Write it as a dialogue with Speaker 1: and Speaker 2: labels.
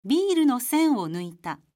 Speaker 1: ビールの栓を抜いた。